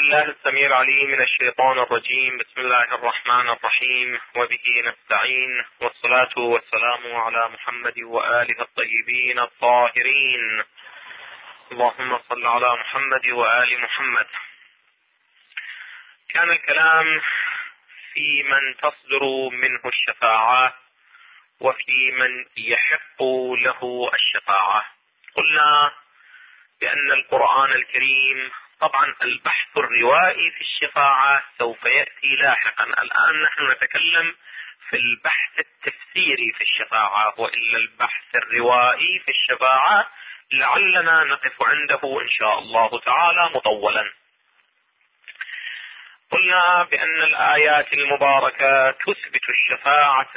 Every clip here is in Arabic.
بالله السميع العليم من الشيطان الرجيم. بسم الله الرحمن الرحيم، وبه نستعين، والصلاة والسلام على محمد وآله الطيبين الطاهرين. اللهم صل على محمد وآل محمد. كان الكلام في من تصدر منه الشفاعة وفي من يحق له الشفاعة. قلنا بأن القرآن الكريم، طبعا البحث الروائي في الشفاعة سوف يأتي لاحقا. الآن نحن نتكلم في البحث التفسيري في الشفاعة، وإلا البحث الروائي في الشفاعة لعلنا نقف عنده إن شاء الله تعالى مطولا. قلنا بأن الآيات المباركة تثبت الشفاعة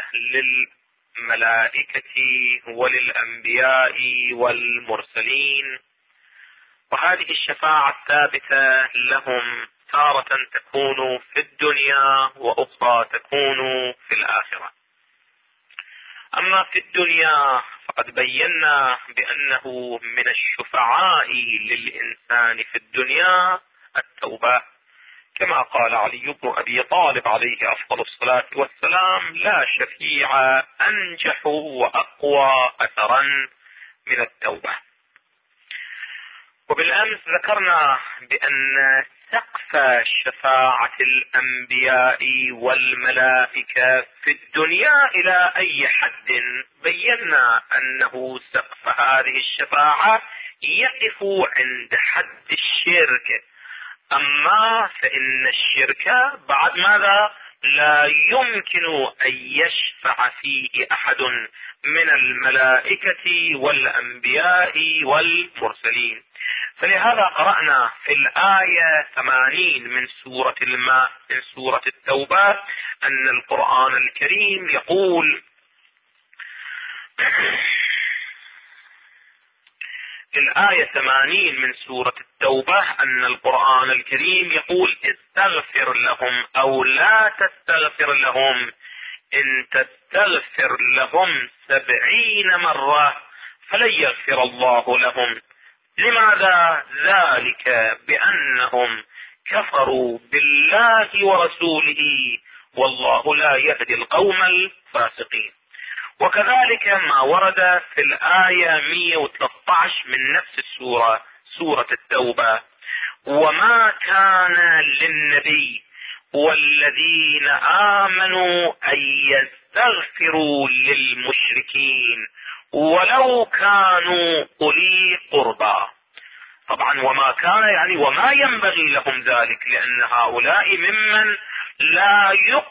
للملائكة وللأنبياء والمرسلين، وهذه الشفاعة الثابتة لهم تارة تكون في الدنيا وأخرى تكون في الآخرة. أما في الدنيا فقد بينا بأنه من الشفعاء للإنسان في الدنيا التوبة، كما قال علي بن أبي طالب عليه أفضل الصلاة والسلام: لا شفيع أنجح وأقوى أثرا من التوبة. وبالأمس ذكرنا بأن سقف شفاعة الأنبياء والملائكة في الدنيا إلى أي حد؟ بينا أنه سقف هذه الشفاعة يقف عند حد الشرك، أما فإن الشرك بعد ماذا لا يمكن أن يشفع فيه أحد من الملائكة والأنبياء والمرسلين. فلهذا قرأنا في الآية 80 من سورة الماء من سورة التوبة أن القرآن الكريم يقول: الآية 80 من سورة التوبة أن القرآن الكريم يقول: استغفر لهم أو لا تستغفر لهم إن تستغفر لهم 70 مرة فلن يغفر الله لهم. لماذا؟ ذلك بأنهم كفروا بالله ورسوله والله لا يهدي القوم الفاسقين. وكذلك ما ورد في الآية 113 من نفس السورة، سورة التوبة: وما كان للنبي والذين آمنوا أن يستغفروا للمشركين ولو كانوا أولي قربى. طبعا وما كان يعني وما ينبغي لهم ذلك، لأن هؤلاء ممن لا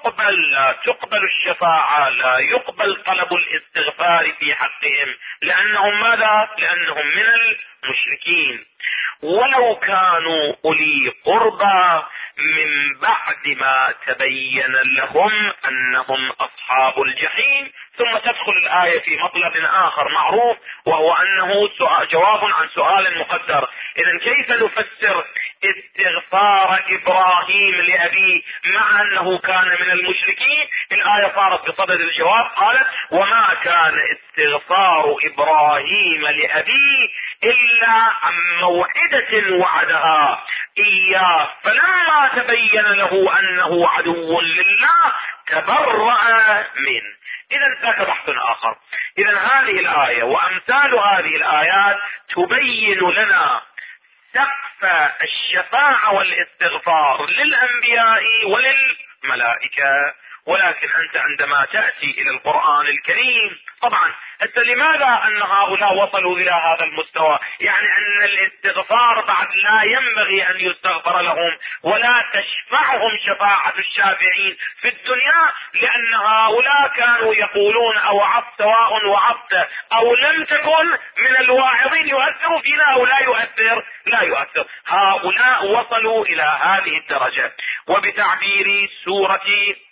تقبل الشفاعة، لا يقبل طلب الاستغفار في حقهم، لأنهم ماذا؟ لأنهم من المشركين. ولو كانوا أولي قربى من بعد ما تبين لهم أنهم أصحاب الجحيم. ثم تدخل الآية في مطلب آخر معروف، وهو أنه جواب عن سؤال مقدر. إذن كيف نفسر استغفار إبراهيم لأبيه مع أنه كان من المشركين؟ الآية صارت بصدد الجواب، قالت: وما كان استغفار إبراهيم لأبيه إلا عن موعدة وعدها إياه فلما تبين له أنه عدو لله تبرأ منه. إذن ذاك بحث آخر. إذن هذه الآية وأمثال هذه الآيات تبين لنا سقف الشفاعة والاستغفار للأنبياء وللملائكة. ولكن أنت عندما تأتي إلى القرآن الكريم، طبعا لماذا أن هؤلاء وصلوا إلى هذا المستوى؟ يعني أن الاستغفار بعد لا ينبغي أن يستغفر لهم ولا تشفعهم شفاعة الشافعين في الدنيا، لأن هؤلاء كانوا يقولون: أوعظت سواء وعظت أو لم تكن من الواعظين، يؤثر فينا أو لا يؤثر؟ لا يؤثر. هؤلاء وصلوا إلى هذه الدرجة. وبتعبير سورة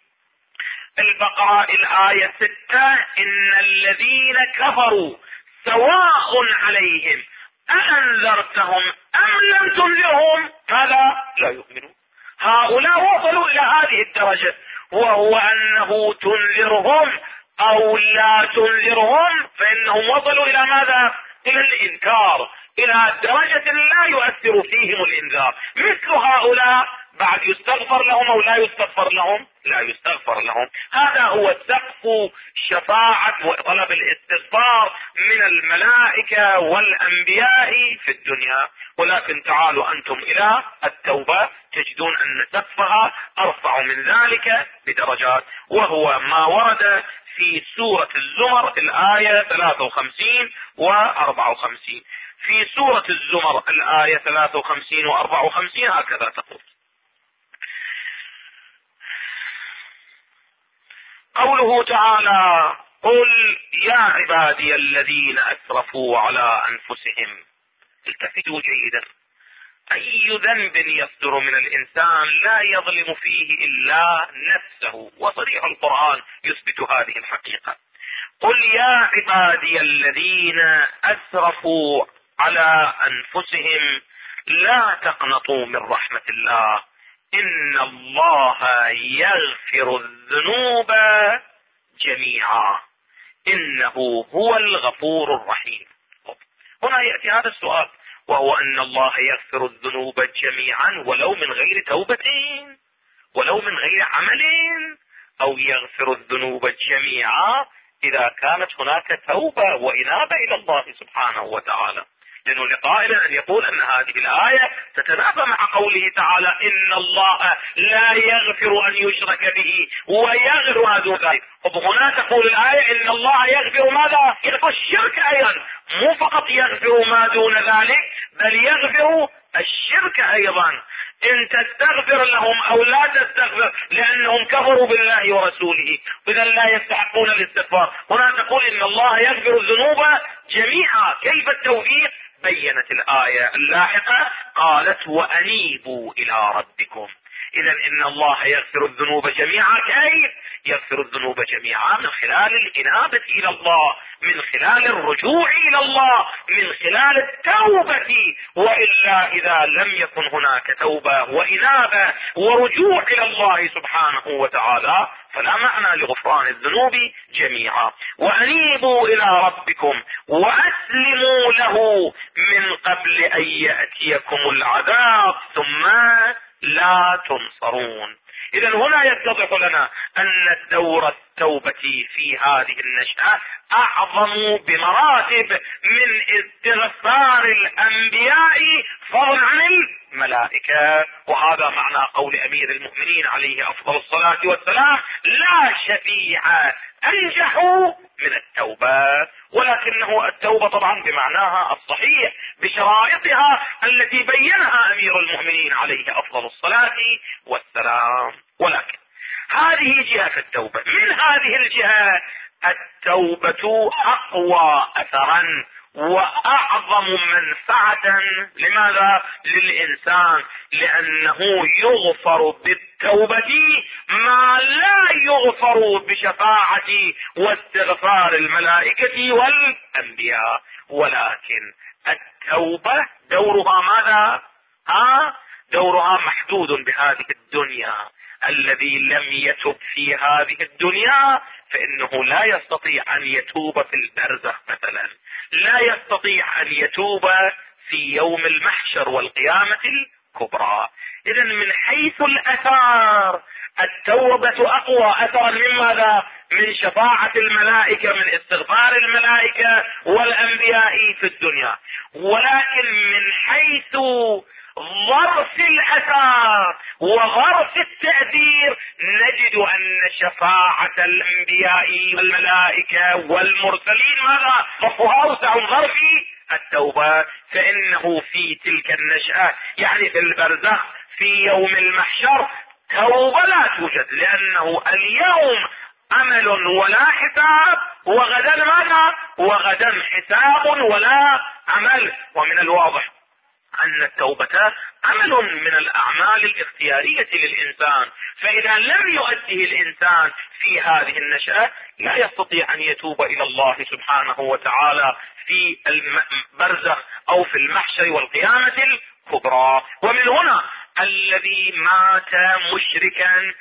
البقرة الآية 6: إن الذين كفروا سواء عليهم أأنذرتهم أم لم تنذرهم هذا لا يؤمنون. هؤلاء وصلوا إلى هذه الدرجة، وهو أنه تنذرهم أو لا تنذرهم فإنهم وصلوا إلى ماذا؟ إلى الإنكار، الى درجة لا يؤثر فيهم الانذار. مثل هؤلاء بعد يستغفر لهم او لا يستغفر لهم؟ لا يستغفر لهم. هذا هو سقف شفاعة وطلب الاستغفار من الملائكة والانبياء في الدنيا. ولكن تعالوا انتم الى التوبة تجدون ان سقفها ارفع من ذلك بدرجات، وهو ما ورد في سورة الزمر الآية 53 و54. في سورة الزمر الآية 53 و54 هكذا تقول: قوله تعالى: قل يا عبادي الذين اسرفوا على انفسهم. التفتوا جيدا، اي ذنب يصدر من الانسان لا يظلم فيه الا نفسه، وصريح القرآن يثبت هذه الحقيقة. قل يا عبادي الذين اسرفوا على انفسهم لا تقنطوا من رحمة الله ان الله يغفر الذنوب جميعا انه هو الغفور الرحيم. هنا يأتي هذا السؤال، وهو ان الله يغفر الذنوب جميعا ولو من غير توبة ولو من غير عمل، او يغفر الذنوب جميعا اذا كانت هناك توبة وانابة الى الله سبحانه وتعالى. لأنه لقائل أن يقول أن هذه الآية تتنافى مع قوله تعالى: إن الله لا يغفر أن يشرك به ويغفر ما دون ذلك. وهنا تقول الآية إن الله يغفر ماذا؟ يغفر الشرك أيضا، مو فقط يغفر ما دون ذلك بل يغفر الشرك أيضا، إن تستغفر لهم أو لا تستغفر، لأنهم كفروا بالله ورسوله إذا لا يستحقون الاستغفار. هنا تقول إن الله يغفر الذنوب جميعا. كيف التوفيق؟ بينت الآية اللاحقة قالت: وأنيبوا إلى ربكم. إذا إن الله يغفر الذنوب جميعا. كيف يغفر الذنوب جميعا؟ من خلال الإنابة إلى الله، من خلال الرجوع إلى الله، من خلال التوبة. وإلا إذا لم يكن هناك توبة وإنابة ورجوع إلى الله سبحانه وتعالى فلا معنى لغفران الذنوب جميعا. وأنيبوا إلى ربكم وأسلموا له من قبل أن يأتيكم العذاب ثم لا تنصرون. إذا هنا يتضح لنا أن دور التوبة في هذه النشأة أعظم بمراتب من استغفار الأنبياء فضلا عن الملائكة. وهذا معنى قول أمير المؤمنين عليه أفضل الصلاة والسلام: لا شفيع أنجح من التوبة. ولكنه التوبة طبعا بمعناها الصحيح بشرائطها التي بينها أمير المؤمنين عليه أفضل الصلاة والسلام. ولكن هذه جهة التوبة. من هذه الجهة التوبة أقوى أثرا وأعظم منفعة. لماذا؟ للإنسان، لأنه يغفر بالتوبة ما لا يغفر بشفاعة واستغفار الملائكة والأنبياء. ولكن التوبة دورها ماذا؟ دورها محدود بهذه الدنيا. الذي لم يتب في هذه الدنيا فإنه لا يستطيع أن يتوب في البرزخ مثلا، لا يستطيع أن يتوب في يوم المحشر والقيامة الكبرى. إذا من حيث الأثار التوبة أقوى أثرا من ماذا؟ من شفاعة الملائكة، من استغفار الملائكة والأنبياء في الدنيا. ولكن من حيث ظرف الأثار وظرف التأثير نجد أن شفاعة الأنبياء والملائكة والمرسلين ماذا؟ ظرفها أوسع من ظرف التوبة. فإنه في تلك النشأة يعني في البرزخ في يوم المحشر توبة لا توجد، لأنه اليوم عمل ولا حساب، وغدا ماذا؟ وغدا حساب ولا عمل. ومن الواضح أن التوبة عمل من الأعمال الاختيارية للإنسان، فإذا لم يؤديه الإنسان في هذه النشأة لا يستطيع أن يتوب إلى الله سبحانه وتعالى في البرزخ أو في المحشر والقيامة الكبرى. ومن هنا الذي مات مشركا،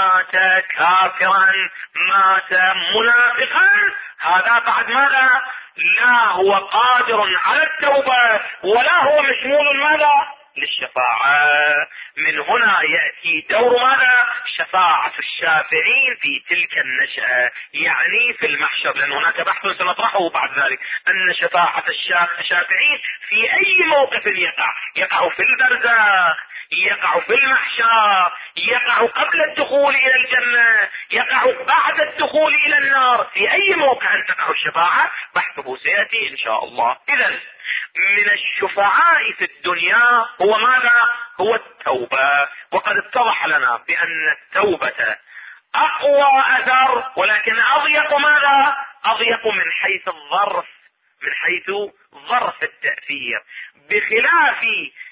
مات كافرا، مات منافقا، هذا بعد ماذا؟ لا هو قادر على التوبة ولا هو مشمول ماذا للشفاعة. من هنا يأتي دور ماذا شفاعة الشافعين في تلك النشأة، يعني في المحشر، لأن هناك بحث سنطرحه بعد ذلك أن شفاعة الشافعين في أي موقف يقع في البرزخ، يقع في المحشر، يقع قبل الدخول إلى الجنة، يقع بعد الدخول إلى النار، في أي موقع تقع الشفاعة بحثه سيأتي إن شاء الله. إذن من الشفعاء في الدنيا هو ماذا؟ هو التوبة. وقد اتضح لنا بأن التوبة أقوى أثر، ولكن أضيق ماذا؟ أضيق من حيث الظرف، من حيث ظرف التأثير، بخلاف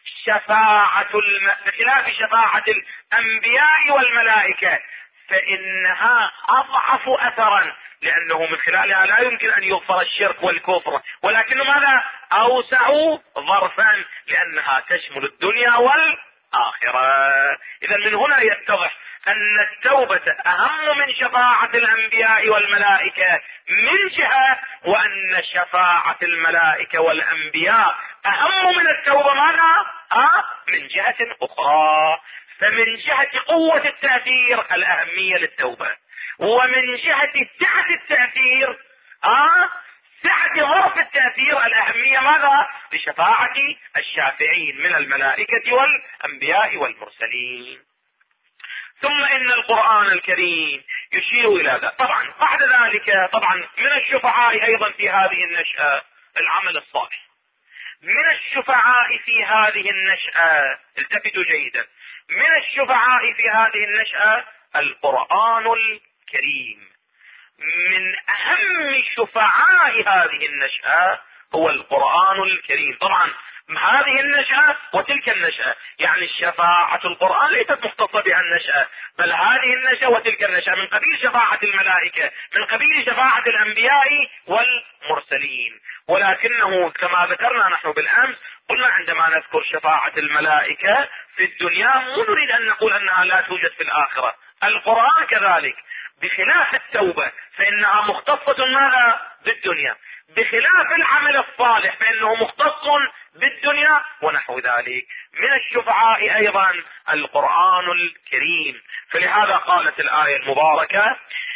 شفاعة الأنبياء والملائكة فإنها أضعف أثرا، لأنه من خلالها لا يمكن أن يغفر الشرك والكفر، ولكن ماذا؟ أوسع ظرفا، لأنها تشمل الدنيا والآخرة. إذا من هنا يتضح أن التوبة أهم من شفاعة الأنبياء والملائكة من جهة، وأن شفاعة الملائكة والأنبياء أهم من التوبة ماذا؟ من جهة أخرى. فمن جهة قوة التأثير الأهمية للتوبة، ومن جهة سعة التأثير سعة ظرف التأثير الأهمية ماذا؟ لشفاعة الشافعين من الملائكة والأنبياء والمرسلين. ثم إن القرآن الكريم يشير إلى ذلك. طبعا بعد ذلك طبعا من الشفعاء أيضا في هذه النشأة العمل الصالح. من الشفعاء في هذه النشأة، التفتوا جيدا، من الشفعاء في هذه النشأة القرآن الكريم. من أهم شفعاء هذه النشأة هو القرآن الكريم. طبعا هذه النشأة وتلك النشأة، يعني الشفاعة القرآن ليست مختصة بها النشأة، بل هذه النشأة وتلك النشأة من قبيل شفاعة الملائكة، من قبيل شفاعة الأنبياء والمرسلين. ولكنه كما ذكرنا نحن بالأمس، قلنا عندما نذكر شفاعة الملائكة في الدنيا مو نريد أن نقول أنها لا توجد في الآخرة. القرآن كذلك، بخلاف التوبة فإنها مختصة ماذا؟ بالدنيا، بخلاف العمل الصالح فإنه مختص بالدنيا ونحو ذلك. من الشفعاء أيضا القرآن الكريم. فلهذا قالت الآية المباركة: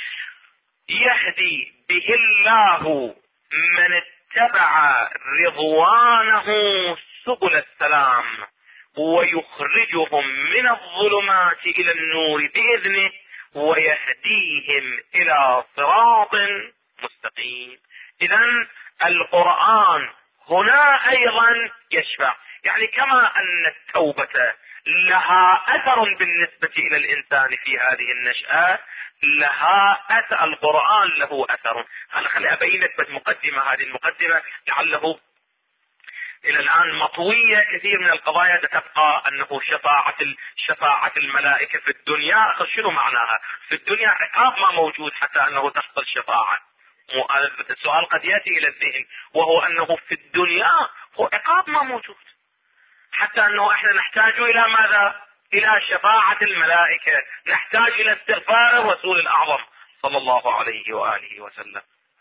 يهدي به الله من اتبع رضوانه سبل السلام ويخرجهم من الظلمات إلى النور بإذنه ويهديهم إلى صراط مستقيم. إذن القرآن هنا أيضا يشفع، يعني كما أن التوبة لها أثر بالنسبة إلى الإنسان في هذه النشأة، لها أثر القرآن له أثر. أنا خلي أبين لك بس مقدمة، هذه المقدمة لعله إلى الآن مطوية، كثير من القضايا تبقى أنه شفاعة الملائكة في الدنيا، شنو معناها؟ في الدنيا عقاب ما موجود حتى أنه تحصل شفاعة. السؤال قد يأتي إلى الذهن، وهو أنه في الدنيا هو عقاب ما موجود، حتى أنه احنا نحتاج إلى ماذا؟ إلى شفاعة الملائكة، نحتاج إلى استغفار الرسول الأعظم صلى الله عليه وآله وسلم.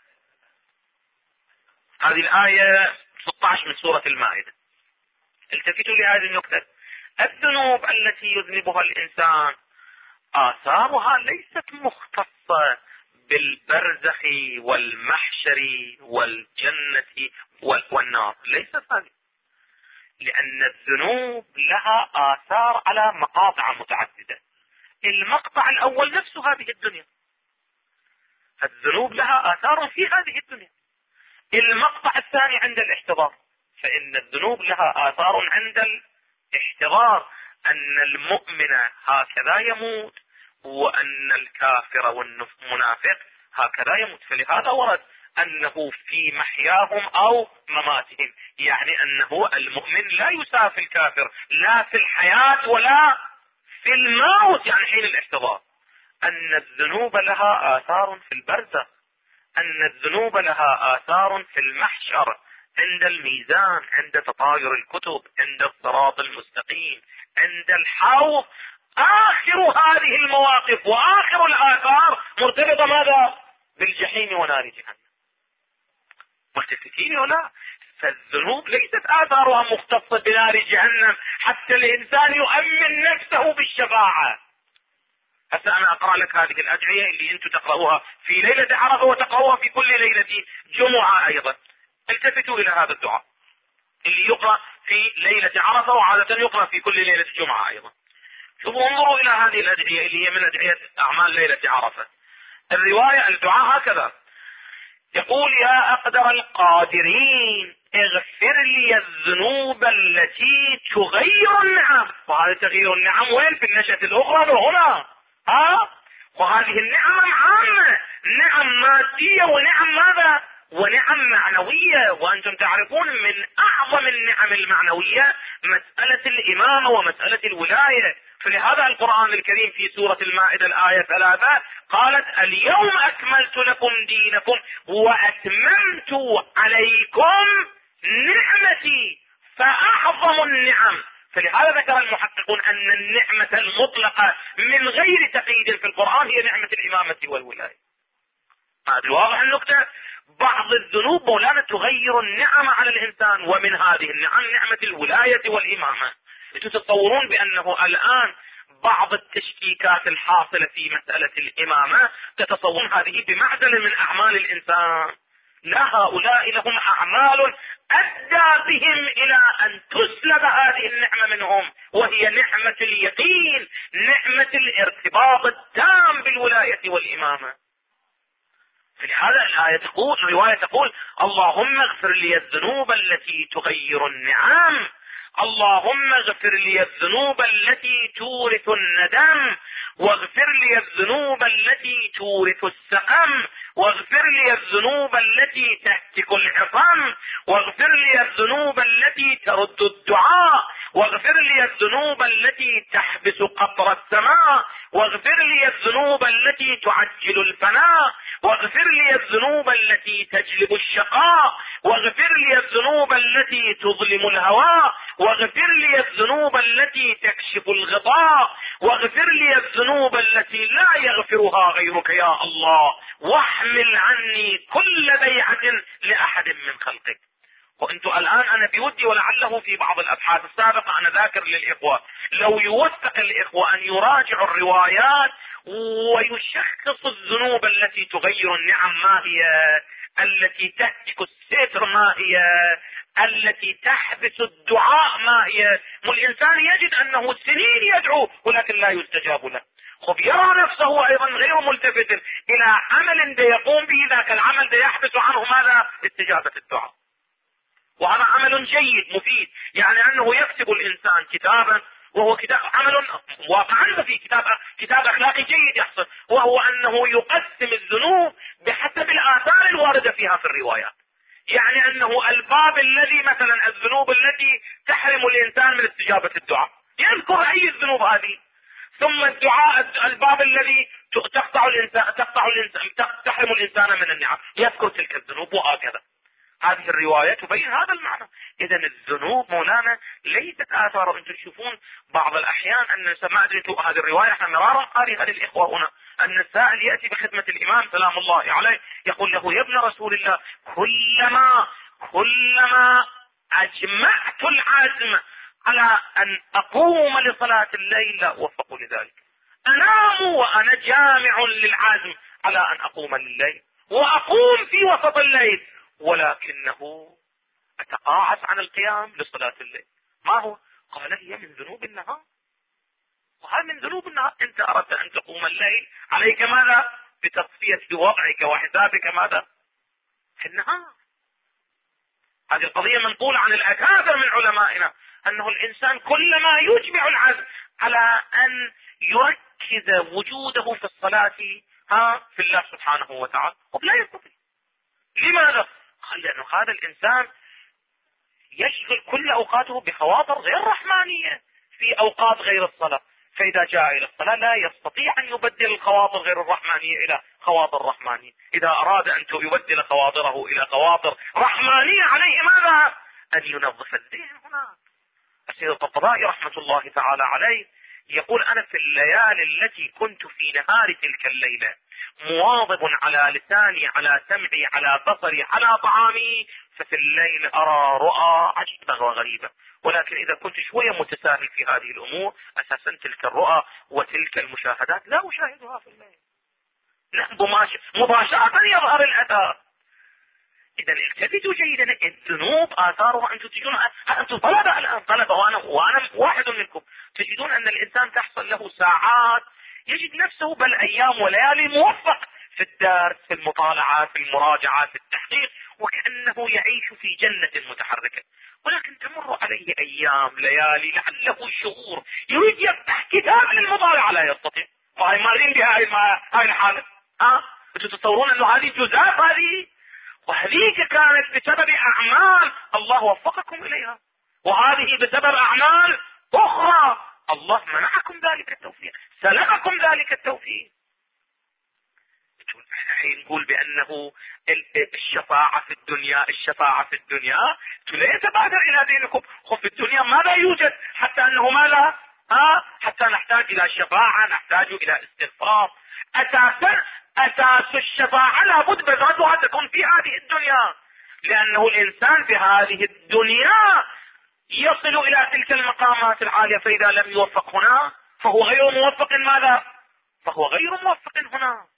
هذه الآية 16 من سورة المائدة. التفتوا لهذه النقطة: الذنوب التي يذنبها الإنسان آثارها ليست مختصة بالبرزخ والمحشر والجنة والنار، ليست هذه، لأن الذنوب لها آثار على مقاطع متعددة. المقطع الأول نفس هذه الدنيا، الذنوب لها آثار في هذه الدنيا. المقطع الثاني عند الاحتضار، فإن الذنوب لها آثار عند الاحتضار، أن المؤمن هكذا يموت، وأن الكافر والمنافق هكذا يموت. فلهذا ورد أنه في محياهم أو مماتهم، يعني أنه المؤمن لا يساوي الكافر لا في الحياة ولا في الموت، يعني حين الاحتضار. أن الذنوب لها آثار في البرزخ، أن الذنوب لها آثار في المحشر، عند الميزان، عند تطاير الكتب، عند الصراط المستقيم، عند الحوض. آخر هذه المواقف وآخر الآثار مرتبطة ماذا؟ بالجحيم ونار جهنم. ملتفتين ولا؟ فالذنوب ليست آثارها مختصة بنار جهنم حتى الإنسان يؤمن نفسه بالشفاعة. هسه أنا أقرأ لك هذه الأدعية اللي أنتم تقرأوها في ليلة عرفة وتقرأوها في كل ليلة جمعة أيضا. التفتوا إلى هذا الدعاء اللي يقرأ في ليلة عرفة وعادة يقرأ في كل ليلة جمعة أيضا. شوفوا انظروا إلى هذه الأدعية اللي هي من أدعية أعمال ليلة عرفة. الرواية الدعاء هكذا يقول: يا أقدر القادرين اغفر لي الذنوب التي تغير النعم. وهذا تغيير النعم وين؟ في النشأة الأخرى وهنا. وهذه النعم عامة، نعم مادية ونعم ماذا؟ ونعم معنوية. وأنتم تعرفون من أعظم النعم المعنوية مسألة الإمامة ومسألة الولاية. فلهذا القرآن الكريم في سورة المائدة الآية 3 قالت: اليوم أكملت لكم دينكم وأتممت عليكم نعمتي. فأعظم النعم. فلهذا ذكر المحققون أن النعمة المطلقة من غير تقييد في القرآن هي نعمة الإمامة والولاية. هذا واضح النكتة. بعض الذنوب مولانا تغير النعم على الإنسان، ومن هذه النعم نعمة الولاية والإمامة. تتصورون بأنه الآن بعض التشكيكات الحاصلة في مسألة الإمامة تتصورون هذه بمعزل من أعمال الإنسان؟ لا، هؤلاء لهم أعمال أدى بهم إلى أن تسلب هذه النعمة منهم، وهي نعمة اليقين، نعمة الارتباط التام بالولاية والإمامة. فلهذا الآية تقول، الرواية تقول: اللهم اغفر لي الذنوب التي تغير النعم، اللهم اغفر لي الذنوب التي تورث الندم، واغفر لي الذنوب التي تورث السقم، واغفر لي الذنوب التي تهتك العظام، واغفر لي الذنوب التي ترد الدعاء، واغفر لي الذنوب التي تحبس قطر السماء، واغفر لي الذنوب التي تعجل الفناء، واغفر لي الذنوب التي تجلب الشقاء، واغفر لي الذنوب التي تظلم الهواء، واغفر لي الذنوب التي تكشف الغطاء، واغفر لي الذنوب التي لا يغفرها غيرك يا الله، واحمل عني كل بيعة لأحد من خلقك. وانتم الآن أنا بودي ولعله في بعض الأبحاث السابقة أنا ذاكر للإخوة لو يوفق الإخوة أن يراجعوا الروايات ويشخص الذنوب التي تغير النعم ما هي، التي تهتك الستر ما هي، التي تحبس الدعاء ما هي. والإنسان يجد أنه سنين يدعو ولكن لا يستجاب له. خب يرى نفسه أيضا غير ملتفت إلى عمل يقوم به، ذاك العمل يحبس عنه ماذا؟ استجابة الدعاء. وهذا عمل جيد مفيد، يعني أنه يكتب الإنسان كتابا وهو كتاب عمل واقعا في كتاب أخلاقي جيد يحصل، وهو أنه يقسم الذنوب بحسب الآثار الواردة فيها في الروايات. يعني أنه الباب الذي مثلا الذنوب التي تحرم الإنسان من استجابة الدعاء يذكر أي الذنوب هذه، ثم الدعاء الباب الذي تحرم الإنسان من النعم يذكر تلك الذنوب، وهكذا. هذه الرواية تبين هذا المعنى. إذن الذنوب مولانا ليست آثار. أنتم تشوفون بعض الأحيان أن ما أدري هذه الرواية احنا مرارا قارئها للإخوة هنا، أن السائل يأتي بخدمة الإمام سلام الله عليه يقول له: يا ابن رسول الله، كلما أجمعت العزم على أن أقوم لصلاة الليل لا أوفق لذلك، أنام وأنا جامع للعزم على أن أقوم لليل، وأقوم في وسط الليل ولكنه أتقاعس عن القيام لصلاة الليل. ما هو؟ قال: هي من ذنوب النهار. وهذا من ذنوب النهار. أنت أردت أن تقوم الليل، عليك ماذا؟ بتصفية وضعك وحسابك ماذا؟ في النهار. هذه القضية منقولة عن الأكابر من علمائنا، أنه الإنسان كلما يجمع العزم على أن يركز وجوده في الصلاة في الله سبحانه وتعالى لا يستطيع. لماذا؟ قال: لأنه هذا الإنسان يشغل كل أوقاته بخواطر غير رحمانية في أوقات غير الصلاة، فإذا جاء إلى الصلاة لا يستطيع أن يبدل الخواطر غير الرحمانية إلى خواطر رحمانية. إذا أراد أن يبدل خواطره إلى خواطر رحمانية عليه ماذا؟ أن ينظف الذهن. هنا السيد الطبطبائي رحمة الله تعالى عليه يقول أنا في الليالي التي كنت في نهار تلك الليلة مواظب على لساني، على سمعي، على بصري، على طعامي، ففي الليل أرى رؤى عجيبة وغريبة. ولكن إذا كنت شوية متساهل في هذه الأمور، أساسا تلك الرؤى وتلك المشاهدات لا أشاهدها في الليل، لا مباشرة يظهر الأثر. إذا التفتوا جيدا، الذنوب آثارها. أنتم تجدون، أنتم طلبة الآن، طلبة وأنا واحد منكم، تجدون أن الإنسان تحصل له ساعات يجد نفسه بل أيام وليالي موفق في الدرس، في المطالعة، في المراجعة، في التحقيق، وكأنه يعيش في جنة متحركة. ولكن تمر عليه أيام ليالي لعله شهور يريد يفتح كتاب للمطالعة لا يستطيع. وهي مارين بهاي الحالة. أنتم تتصورون أنه هذه جزاف، هذه وهذيك كانت بسبب أعمال الله وفقكم إليها، وهذه بسبب أعمال أخرى الله منعكم ذلك التوفيق، سلبكم ذلك التوفيق. الحين نقول بأنه الشفاعة في الدنيا، الشفاعة في الدنيا لا يتبادر إلى دينكم. خف في الدنيا ماذا يوجد حتى أنه ماذا حتى نحتاج إلى الشفاعة، نحتاج إلى استغفار. أساس الشفاعة لابد بذاتها تكون في هذه الدنيا، لأنه الإنسان في هذه الدنيا يصل إلى تلك المقامات العالية، فإذا لم يوفق هنا فهو غير موفق ماذا؟ فهو غير موفق هنا.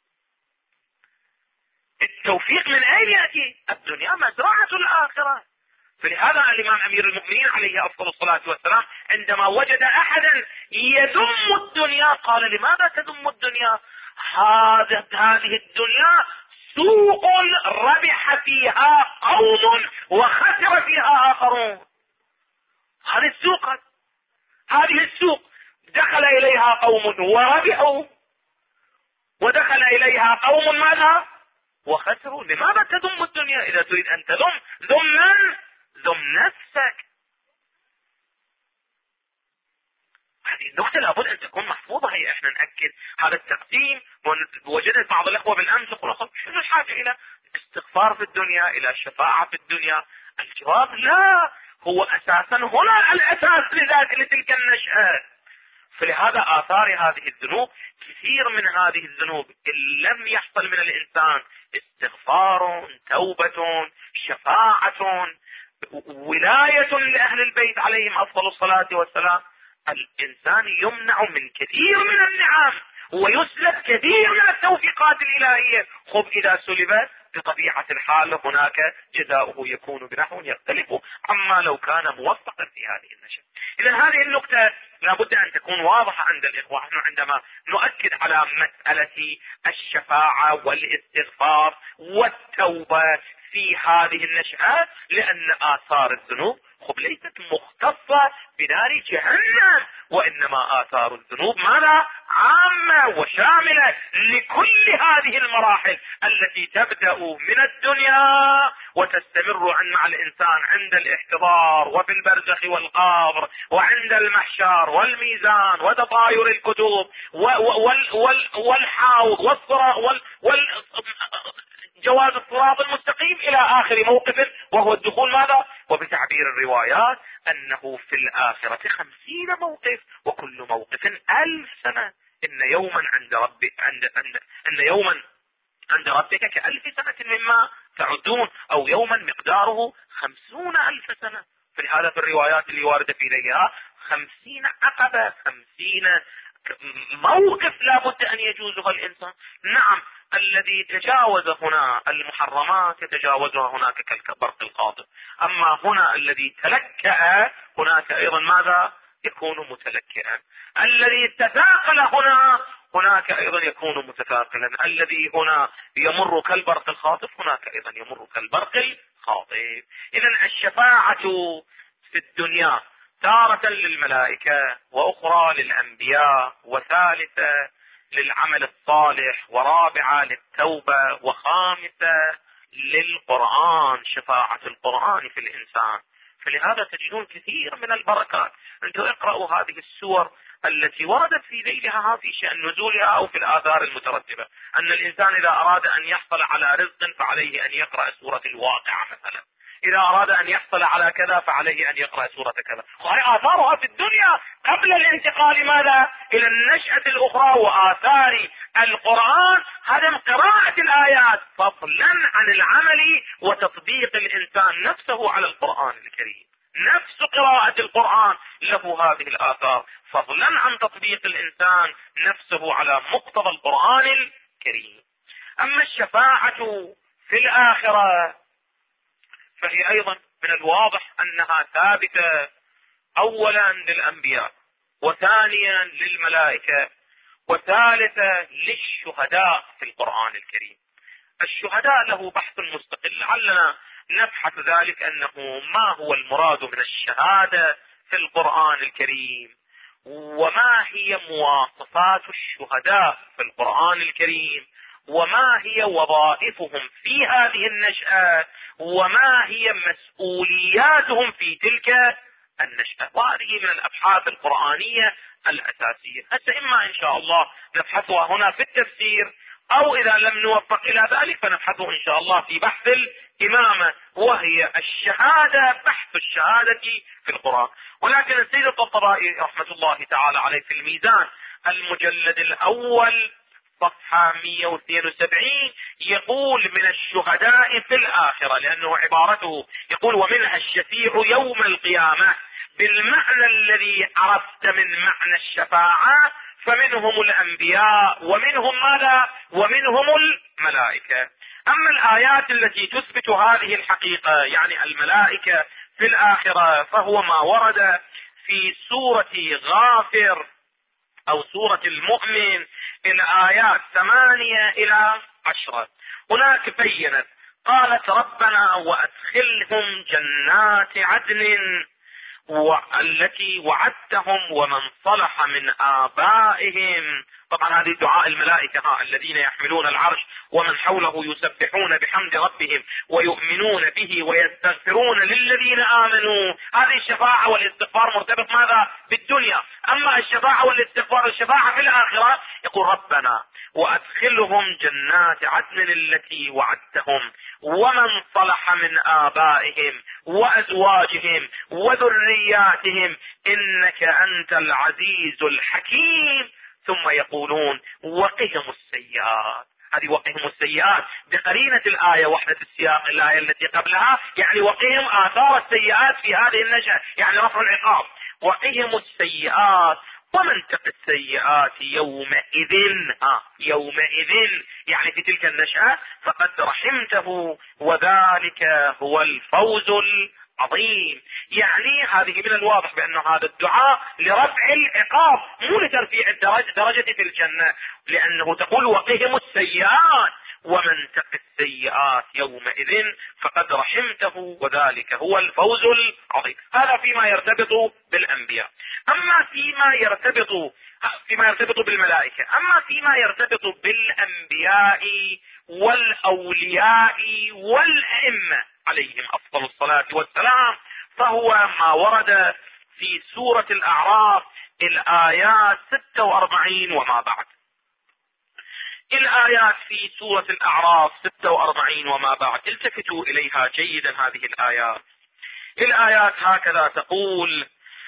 التوفيق من أين يأتي؟ الدنيا مزرعة الآخرة. فلهذا الإمام أمير المؤمنين عليه أفضل الصلاة والسلام عندما وجد أحدا يذم الدنيا قال لماذا تذم الدنيا؟ هذه الدنيا سوق ربح فيها قوم وخسر فيها آخرون. هذه السوق دخل إليها قوم وربحوا، ودخل إليها قوم ماذا؟ وخسروا. لماذا تذم الدنيا؟ إذا تريد أن تذم، ذم من؟ ذم نفسك. هذه النقطة لابد أن تكون محفوظة. هي احنا نأكد هذا التقسيم. وجدت بعض الأخوة بالأمس يقول شنو الحاجة إلى استغفار في الدنيا، إلى الشفاعة في الدنيا؟ الجواب لا، هو أساسا هنا الأساس لتلك النشأة. فلهذا آثار هذه الذنوب، كثير من هذه الذنوب إن لم يحصل من الإنسان استغفار، توبة، شفاعة، ولاية لأهل البيت عليهم أفضل الصلاة والسلام، الإنسان يمنع من كثير من النعم ويسلب كثير من التوفيقات الإلهية. خب إذا سلبت بطبيعة الحال هناك جزاؤه يكون بنحو يختلف عما لو كان موفقا في هذه النشأة. إذا هذه النقطة لابد أن تكون واضحة عند الإخوة. نحن عندما نؤكد على مسألة الشفاعة والاستغفار والتوبة في هذه النشأة، لأن آثار الذنوب ليست مختصة بنار جهنم، وإنما آثار الذنوب ماذا؟ عامة وشاملة لكل هذه المراحل التي تبدأ من الدنيا وتستمر مع الإنسان عند الاحتضار وفي البرزخ والقبر وعند المحشر والميزان وتطاير الكتب والحوض جواز الصراط المستقيم إلى آخر موقف وهو الدخول ماذا؟ وبتعبير الروايات أنه في الآخرة 50 موقف، وكل موقف 1000 سنة. إن يوما عند ربك ك1000 سنة مما تعدون، أو يوما مقداره 50,000 سنة. فلهذا في الروايات اللي واردة في ليلها 50 عقبة، 50 موقف لا بد أن يجوزها الإنسان. نعم، الذي تجاوز هنا المحرمات يتجاوزها هناك كالبرق القاطب، أما هنا الذي تلكأ هناك أيضا ماذا؟ يكون متلكئا. الذي تثاقل هناك أيضا يكون متثاقلا. الذي هنا يمر كالبرق الخاطف هناك أيضا يمر كالبرق الخاطف. إذن الشفاعة في الدنيا تارة للملائكة، وأخرى للأنبياء، وثالثة للعمل الصالح، ورابعة للتوبة، وخامسة للقرآن، شفاعة القرآن في الإنسان. فلهذا تجدون كثير من البركات. أنتم اقرأوا هذه السور التي وردت في ذيلها في شأن نزولها أو في الآثار المترتبة، أن الإنسان إذا أراد أن يحصل على رزق فعليه أن يقرأ سورة الواقعة مثلا، إذا أراد أن يحصل على كذا فعليه أن يقرأ سورة كذا. وهي آثارها في الدنيا قبل الانتقال ماذا إلى النشأة الأخرى. وآثار القرآن هذا قراءة الآيات فضلا عن العمل وتطبيق الإنسان نفسه على القرآن الكريم. نفس قراءة القرآن له هذه الآثار فضلا عن تطبيق الإنسان نفسه على مقتضى القرآن الكريم. أما الشفاعة في الآخرة فهي أيضا من الواضح أنها ثابتة أولا للأنبياء، وثانيا للملائكة، وثالثا للشهداء في القرآن الكريم. الشهداء له بحث مستقل، لعلنا نبحث ذلك أنه ما هو المراد من الشهادة في القرآن الكريم، وما هي مواصفات الشهداء في القرآن الكريم، وما هي وظائفهم في هذه النشأة، وما هي مسؤولياتهم في تلك النشأة. وهذه من الأبحاث القرآنية الأساسية. هسه إما إن شاء الله نبحثها هنا في التفسير، أو إذا لم نوفق إلى ذلك فنبحثه إن شاء الله في بحث الإمامة، وهي الشهادة، بحث الشهادة في القرآن. ولكن السيد الطبراني رحمة الله تعالى عليه في الميزان المجلد الأول صفحة 172 يقول من الشهداء في الآخرة، لأنه عبارته يقول ومنها الشفيع يوم القيامة بالمعنى الذي عرفت من معنى الشفاعة، فمنهم الأنبياء ومنهم ماذا؟ ومنهم الملائكة. أما الآيات التي تثبت هذه الحقيقة يعني الملائكة في الآخرة فهو ما ورد في سورة غافر أو سورة المؤمن الآيات 8 إلى 10. هناك بينت قالت ربنا وأدخلهم جنات عدن التي وعدتهم ومن صلح من آبائهم. طبعا هذه دعاء الملائكة الذين يحملون العرش ومن حوله يسبحون بحمد ربهم ويؤمنون به ويستغفرون للذين آمنوا. هذه الشفاعة والاستغفار مرتبط ماذا؟ بالدنيا. أما الشفاعة والاستغفار الشفاعة في الآخرة يقول ربنا وأدخلهم جنات عدن التي وعدتهم ومن صلح من آبائهم وأزواجهم وذرياتهم إنك أنت العزيز الحكيم. ثم يقولون وقهم السيئات. هذه وقهم السيئات بقرينة الآية وحدة السياق الآية التي قبلها، يعني وقهم آثار السيئات في هذه النشأة، يعني رفع العقاب. وقهم السيئات ومن تق السيئات يومئذ يومئذ يعني في تلك النشأة فقد رحمته وذلك هو الفوز العظيم. يعني هذه من الواضح بأن هذا الدعاء لرفع العقاب مو لترفيع درجة في الجنة، لأنه تقول وقهم السيئات ومن تق السيئات يومئذ فقد رحمته وذلك هو الفوز العظيم. هذا فيما يرتبط بالأنبياء. أما فيما يرتبط بالملائكة. أما فيما يرتبط بالأنبياء والأولياء والأئمة عليهم أفضل الصلاة والسلام فهو ما ورد في سورة الأعراف الآيات 46 وما بعد. الآيات في سورة الأعراف 46 وما بعد التفتوا إليها جيدا. هذه الآيات هكذا تقول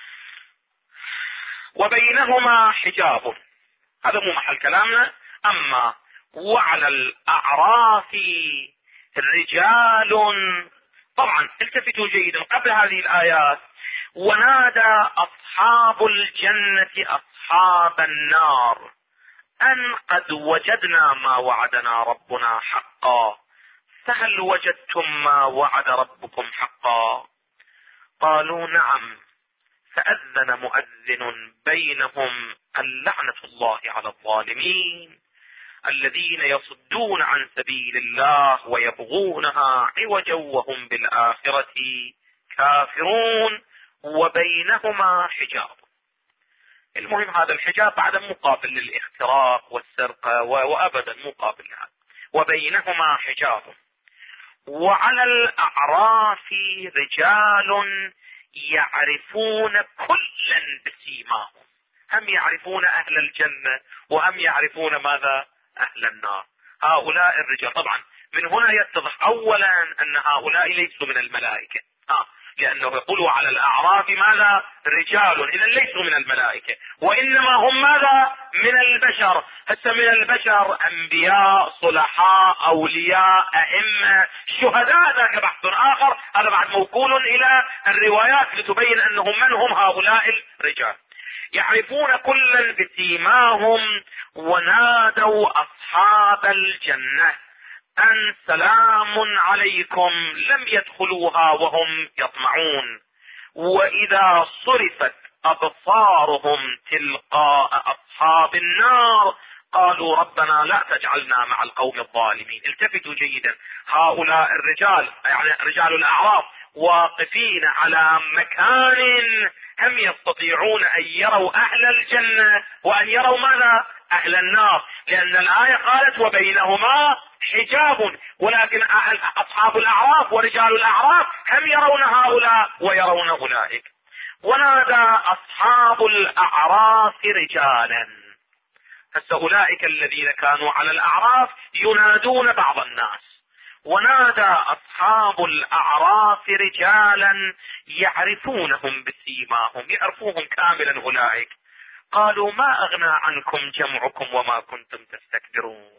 وبينهما حجاب. هذا مو محل كلامنا. أما وعلى الأعراف رجال. طبعا التفتوا جيدا قبل هذه الآيات ونادى أصحاب الجنة أصحاب النار أن قد وجدنا ما وعدنا ربنا حقا فهل وجدتم ما وعد ربكم حقا؟ قالوا نعم. فأذن مؤذن بينهم اللعنة الله على الظالمين الذين يصدون عن سبيل الله ويبغونها عوجا وهم بالآخرة كافرون وبينهما حجاب. المهم هذا الحجاب بعد مقابل للاختراق والسرقة وأبدا مقابل لها. وبينهما حجاب وعلى الأعراف رجال يعرفون كلا بسيماهم. هم يعرفون أهل الجنة وهم يعرفون ماذا؟ أهل النار. هؤلاء الرجال طبعا من هنا يتضح اولا ان هؤلاء ليسوا من الملائكة، لانه يقول على الاعراف ماذا؟ رجال، اذا ليسوا من الملائكة، وانما هم ماذا؟ من البشر. هسه من البشر انبياء، صلحاء، اولياء، ائمة، شهداء، ذاك بحث اخر، هذا بعد موكول الى الروايات لتبين انهم من هم هؤلاء الرجال. يعرفون كلا بسيماهم ونادوا اصحاب الجنة ان سلام عليكم لم يدخلوها وهم يطمعون واذا صرفت ابصارهم تلقاء اصحاب النار قالوا ربنا لا تجعلنا مع القوم الظالمين. التفتوا جيدا، هؤلاء الرجال يعني رجال الاعراف واقفين على مكان هم يستطيعون ان يروا اهل الجنة وان يروا ماذا؟ اهل النار، لان الاية قالت وبينهما حجاب، ولكن اصحاب الاعراف ورجال الاعراف هم يرون هؤلاء ويرون اولئك. ونادى اصحاب الاعراف رجالا، هسه اولئك الذين كانوا على الاعراف ينادون بعض الناس، ونادى اصحاب الاعراف رجالا يعرفونهم بسيماهم، يعرفوهم كاملا اولئك، قالوا ما اغنى عنكم جمعكم وما كنتم تستكبرون.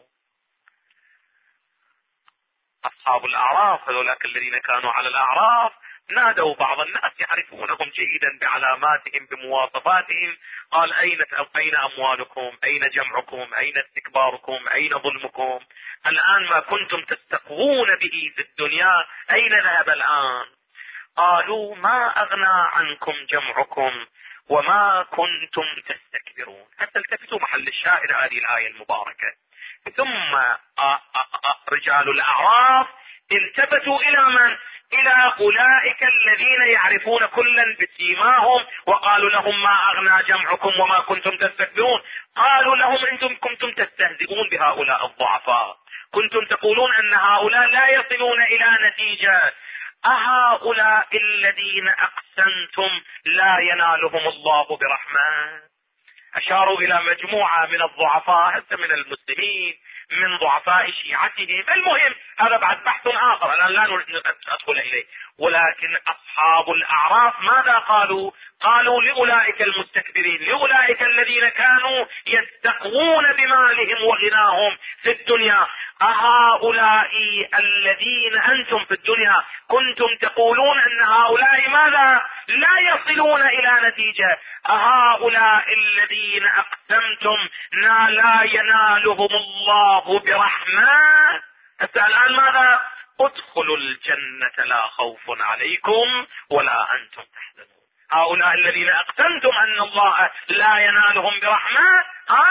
اصحاب الاعراف هذولاك الذين كانوا على الاعراف نادوا بعض الناس يعرفونهم جيدا بعلاماتهم بمواصفاتهم، قال اين اموالكم؟ اين جمعكم؟ اين استكباركم؟ اين ظلمكم؟ الان ما كنتم تستقوون به في الدنيا اين ذهب الان؟ قالوا ما اغنى عنكم جمعكم وما كنتم تستكبرون. حتى التفتوا محل الشاهد هذه الايه المباركه. ثم رجال الاعراف التفتوا الى من؟ الى اولئك الذين يعرفون كلا بسيماهم وقالوا لهم ما اغنى جمعكم وما كنتم تستكبرون. قالوا لهم انتم كنتم تستهزئون بهؤلاء الضعفاء، كنتم تقولون ان هؤلاء لا يصلون الى نتيجة، أهؤلاء الذين اقسمتم لا ينالهم الله برحمة؟ اشاروا الى مجموعة من الضعفاء حتى من المسلمين، من ضعفاء شيعتهم. المهم هذا بعد بحث اخر الان لا نريد ادخل اليه. ولكن اصحاب الاعراف ماذا قالوا؟ قالوا لاولئك المستكبرين، لاولئك الذين كانوا يستقوون بمالهم وغناهم في الدنيا، أهؤلاء الذين أنتم في الدنيا كنتم تقولون أن هؤلاء ماذا؟ لا يصلون إلى نتيجة، أهؤلاء الذين أقسمتم لا ينالهم الله برحمة. الآن ماذا؟ ادخلوا الجنة لا خوف عليكم ولا أنتم تحزنون. هؤلاء الذين أقسمتم أن الله لا ينالهم برحمة،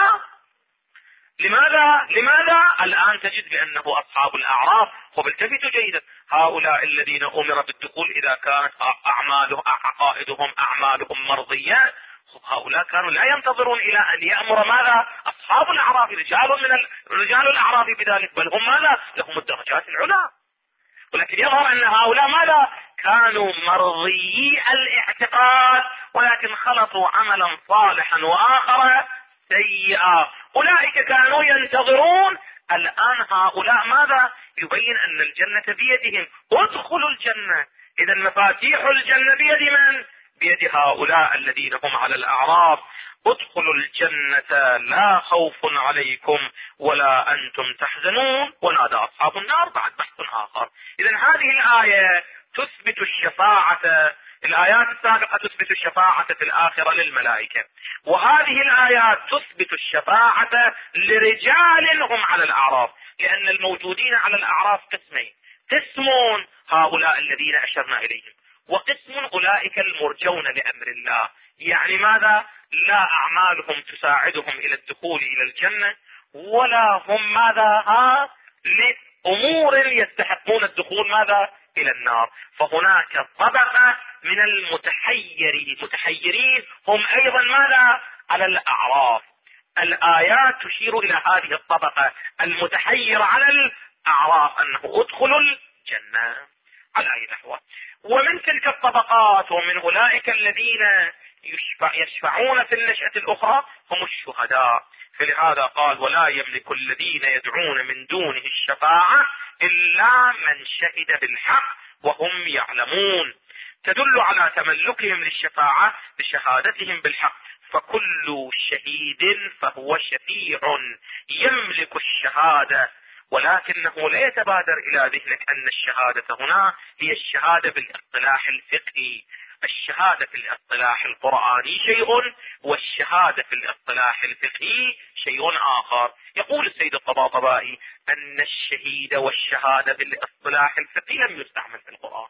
لماذا الآن تجد بأنه أصحاب الأعراف. وبالتفتوا جيدا، هؤلاء الذين أمر بالدخول إذا كانت عقائدهم أعمالهم مرضية، هؤلاء كانوا لا ينتظرون إلى أن يأمر ماذا؟ أصحاب الأعراف، رجال الأعراف بذلك، بل هم ماذا؟ لهم الدرجات العلى. ولكن يظهر أن هؤلاء ماذا؟ كانوا مرضيي الاعتقاد، ولكن خلطوا عملا صالحا وآخر سيئا. أولئك كانوا ينتظرون، الآن هؤلاء ماذا؟ يبين أن الجنة بيدهم، ادخلوا الجنة. إذا مفاتيح الجنة بيد من؟ بيد هؤلاء الذين هم على الأعراف. ادخلوا الجنة لا خوف عليكم ولا أنتم تحزنون. ونادى أصحاب النار بعد بحث آخر. إذا هذه الآية تثبت الشفاعة، الآيات السابقة تثبت الشفاعة في الآخرة للملائكة، وهذه الآيات تثبت الشفاعة لرجال هم على الأعراف، لأن الموجودين على الأعراف قسمين: قسم هؤلاء الذين أشرنا إليهم، وقسم أولئك المرجون لأمر الله. يعني ماذا؟ لا أعمالهم تساعدهم إلى الدخول إلى الجنة، ولا هم ماذا؟ لأمور يستحقون الدخول ماذا؟ إلى النار. فهناك طبقة من المتحيرين هم أيضا ماذا؟ على الأعراف. الآيات تشير إلى هذه الطبقة المتحير على الأعراف، أنه ادخلوا الجنة على أي نحو. ومن تلك الطبقات ومن أولئك الذين يشفعون في النشأة الأخرى هم الشهداء. في فلهذا قال ولا يملك الذين يدعون من دونه الشفاعة إلا من شهد بالحق وهم يعلمون، تدل على تملكهم للشفاعة بشهادتهم بالحق. فكل شهيد فهو شفيع يملك الشهادة، ولكنه لا يتبادر إلى ذهنك أن الشهادة هنا هي الشهادة بالاصطلاح الفقهي. الشهادة في الاصطلاح القرآني شيء، والشهادة في الاصطلاح الفقهي شيء آخر. يقول السيد الطباطبائي أن الشهيد والشهادة بالاصطلاح الفقهي لم يستعمل في القرآن.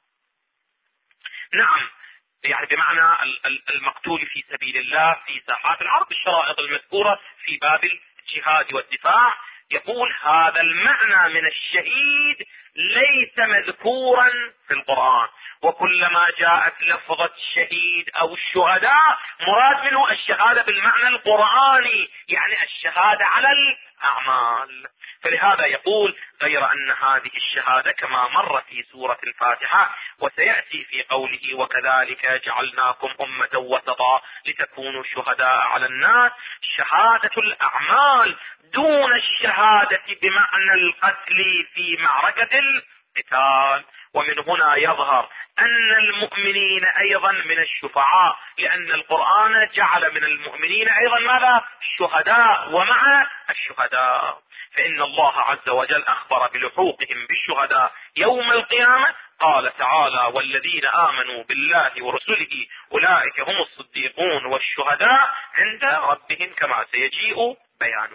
نعم، يعني بمعنى المقتول في سبيل الله في ساحات العرب بالشرائط المذكورة في باب الجهاد والدفاع. يقول هذا المعنى من الشهيد ليس مذكورا في القرآن، وكلما جاءت لفظة الشهيد او الشهداء مراد منه الشهادة بالمعنى القرآني، يعني الشهادة على الأعمال. فلهذا يقول غير أن هذه الشهادة كما مر في سورة الفاتحة وسيأتي في قوله وكذلك جعلناكم أمة وسطا لتكونوا شهداء على الناس، شهادة الأعمال دون الشهادة بمعنى القتل في معركة القتال. ومن هنا يظهر أن المؤمنين أيضا من الشفعاء، لأن القرآن جعل من المؤمنين أيضا ماذا؟ الشهداء. ومع الشهداء فإن الله عز وجل أخبر بلحوقهم بالشهداء يوم القيامة، قال تعالى والذين آمنوا بالله ورسله أولئك هم الصديقون والشهداء عند ربهم كما سيجيء بيانه.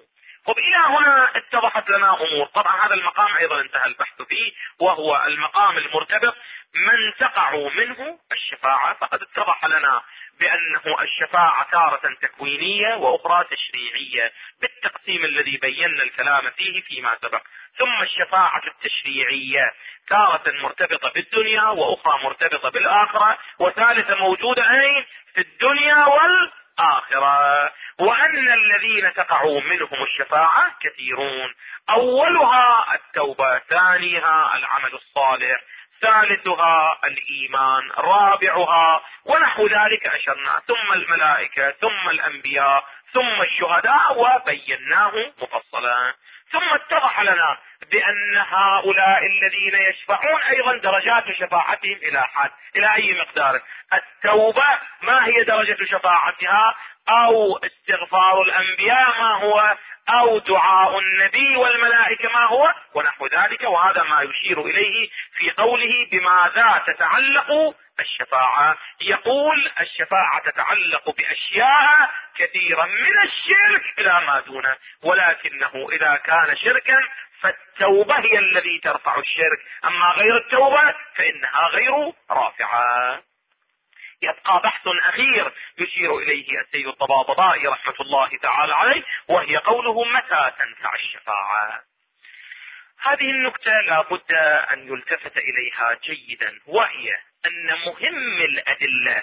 طب إلى هنا اتضحت لنا أمور. طبعا هذا المقام أيضا انتهى البحث فيه، وهو المقام المرتبط من تقع منه الشفاعة. فقد اتضح لنا بأنه الشفاعة تارة تكوينية وأخرى تشريعية بالتقسيم الذي بينا الكلام فيه فيما سبق. ثم الشفاعة التشريعية تارة مرتبطة بالدنيا وأخرى مرتبطة بالآخرة، وثالثة موجودة أين؟ في الدنيا والآخرة. وأن الذين تقع منهم الشفاعة كثيرون، أولها التوبة، ثانيها العمل الصالح، ثالثها الإيمان، رابعها ونحو ذلك أشرنا، ثم الملائكة، ثم الأنبياء، ثم الشهداء، وبيناه مفصلا. ثم اتضح لنا بأن هؤلاء الذين يشفعون أيضا درجات شفاعتهم إلى حد، إلى أي مقدار؟ التوبة ما هي درجة شفاعتها؟ أو استغفار الأنبياء ما هو؟ أو دعاء النبي والملائكة ما هو؟ ونحو ذلك. وهذا ما يشير إليه في قوله بماذا تتعلق الشفاعة. يقول الشفاعة تتعلق بأشياء كثيرة من الشرك إلى ما دونه، ولكنه إذا كان شركا فالتوبة هي الذي ترفع الشرك، أما غير التوبة فإنها غير رافعة. يبقى بحث أخير يشير إليه السيد الطباطبائي رحمة الله تعالى عليه، وهي قوله متى تنفع الشفاعة. هذه النكتة لا بد أن يلتفت إليها جيدا، وهي أن مهم الأدلة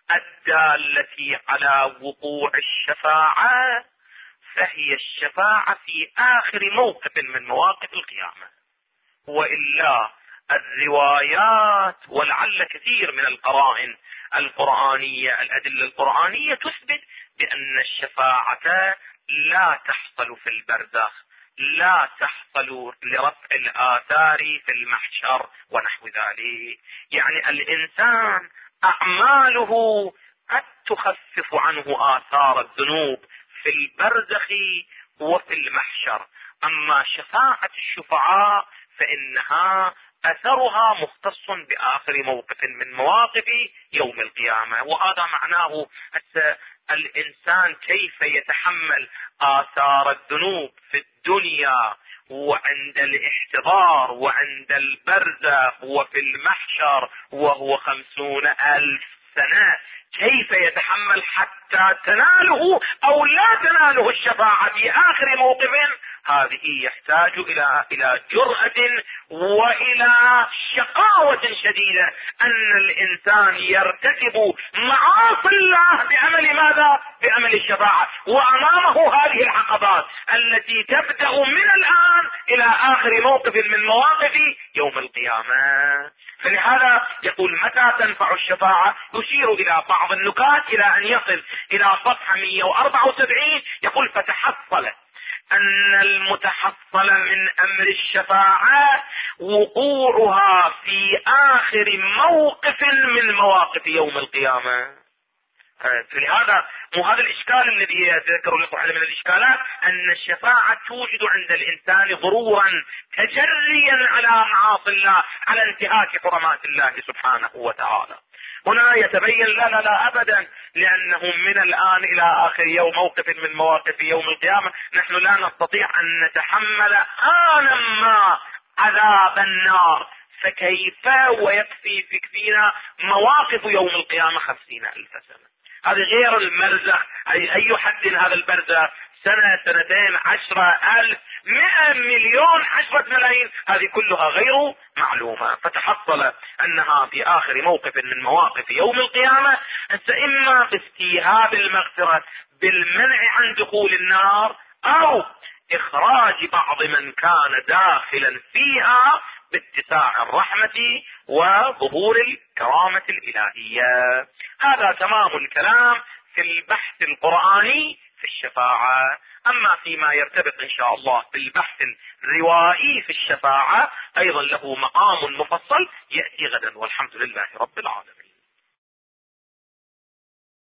الدالة على وقوع الشفاعة فهي الشفاعة في آخر موقف من مواقف القيامة، وإلا الروايات ولعل كثير من القرائن القرآنية، الأدلة القرآنية تثبت بأن الشفاعة لا تحصل في البرزخ، لا تحصل لرفع الآثار في المحشر ونحو ذلك. يعني الإنسان أعماله قد تخفف عنه آثار الذنوب في البرزخ وفي المحشر، أما شفاعة الشفعاء فإنها أثرها مختص بآخر موقف من مواقف يوم القيامة. وهذا معناه الإنسان كيف يتحمل آثار الذنوب في الدنيا وعند الاحتضار وعند البرزخ وفي المحشر وهو 50,000 سنة، كيف يتحمل حتى تناله أو لا تناله الشفاعة في آخر موقف. هذه يحتاج إلى جرأة وإلى شقاوة شديدة أن الإنسان يرتكب معاصي الله بعمل ماذا؟ بعمل الشفاعة، وأمامه هذه العقبات التي تبدأ من الآن إلى آخر موقف من مواقف يوم القيامة. فلهذا يقول متى تنفع الشفاعة، يشير إلى بعض النكات إلى أن يصل إلى صفحة 174. يقول فتح تحصل أن المتحصل من أمر الشفاعة وقوعها في آخر موقف من مواقف يوم القيامة. فلهذا مو هذا الإشكال الذي يذكر لكم على من الإشكالات، أن الشفاعة توجد عند الإنسان ضرورا تجريا على معاصي الله، على انتهاك حرمات الله سبحانه وتعالى. هنا يتبين لا أبدا، لأنه من الآن إلى آخر يوم موقف من مواقف يوم القيامة نحن لا نستطيع أن نتحمل آنا ما عذاب النار، فكيف ويكفينا مواقف يوم القيامة 50,000 سنة. هذه غير المرزخ، أي حد هذا البرزخ، سنة، سنتين، 10,000، 100 مليون، 10 ملايين، هذه كلها غير معلومة. فتحصل أنها في آخر موقف من مواقف يوم القيامة، إما باستيهاب المغفرة بالمنع عن دخول النار، أو إخراج بعض من كان داخلا فيها باتساع الرحمة وظهور الكرامة الإلهية. هذا تمام الكلام في البحث القرآني في الشفاعة. أما فيما يرتبط إن شاء الله بالبحث الروائي في الشفاعة أيضا له مقام مفصل يأتي غدا، والحمد لله رب العالمين.